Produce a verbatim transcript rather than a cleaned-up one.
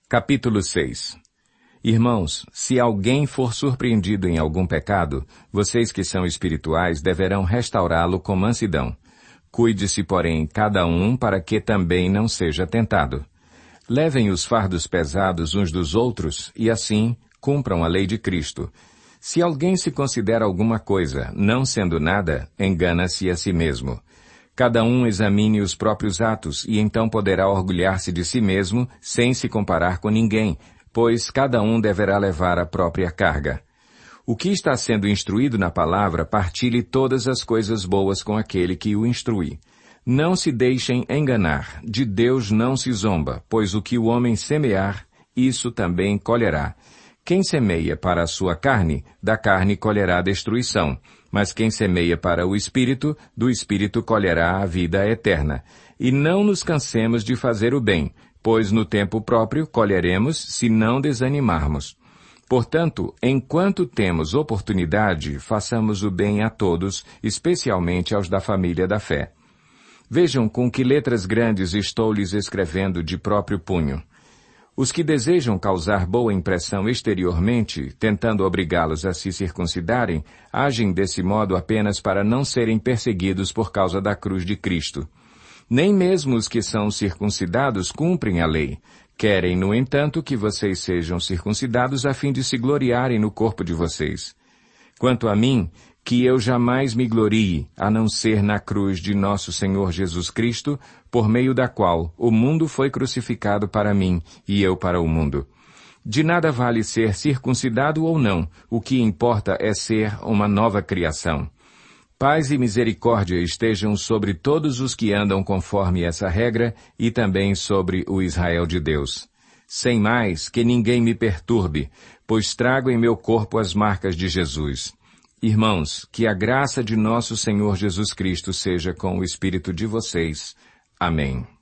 Capítulo seis. Irmãos, se alguém for surpreendido em algum pecado, vocês que são espirituais deverão restaurá-lo com mansidão. Cuide-se, porém, cada um para que também não seja tentado. Levem os fardos pesados uns dos outros e, assim, cumpram a lei de Cristo. Se alguém se considera alguma coisa, não sendo nada, engana-se a si mesmo. Cada um examine os próprios atos e então poderá orgulhar-se de si mesmo sem se comparar com ninguém, pois cada um deverá levar a própria carga. O que está sendo instruído na palavra, partilhe todas as coisas boas com aquele que o instrui. Não se deixem enganar, de Deus não se zomba, pois o que o homem semear, isso também colherá. Quem semeia para a sua carne, da carne colherá destruição, mas quem semeia para o Espírito, do Espírito colherá a vida eterna. E não nos cansemos de fazer o bem, pois no tempo próprio colheremos se não desanimarmos. Portanto, enquanto temos oportunidade, façamos o bem a todos, especialmente aos da família da fé. Vejam com que letras grandes estou lhes escrevendo de próprio punho. Os que desejam causar boa impressão exteriormente, tentando obrigá-los a se circuncidarem, agem desse modo apenas para não serem perseguidos por causa da cruz de Cristo. Nem mesmo os que são circuncidados cumprem a lei. Querem, no entanto, que vocês sejam circuncidados a fim de se gloriarem no corpo de vocês. Quanto a mim, que eu jamais me glorie, a não ser na cruz de nosso Senhor Jesus Cristo, por meio da qual o mundo foi crucificado para mim e eu para o mundo. De nada vale ser circuncidado ou não, o que importa é ser uma nova criação. Paz e misericórdia estejam sobre todos os que andam conforme essa regra e também sobre o Israel de Deus. Sem mais, que ninguém me perturbe, pois trago em meu corpo as marcas de Jesus. Irmãos, que a graça de nosso Senhor Jesus Cristo seja com o espírito de vocês. Amém.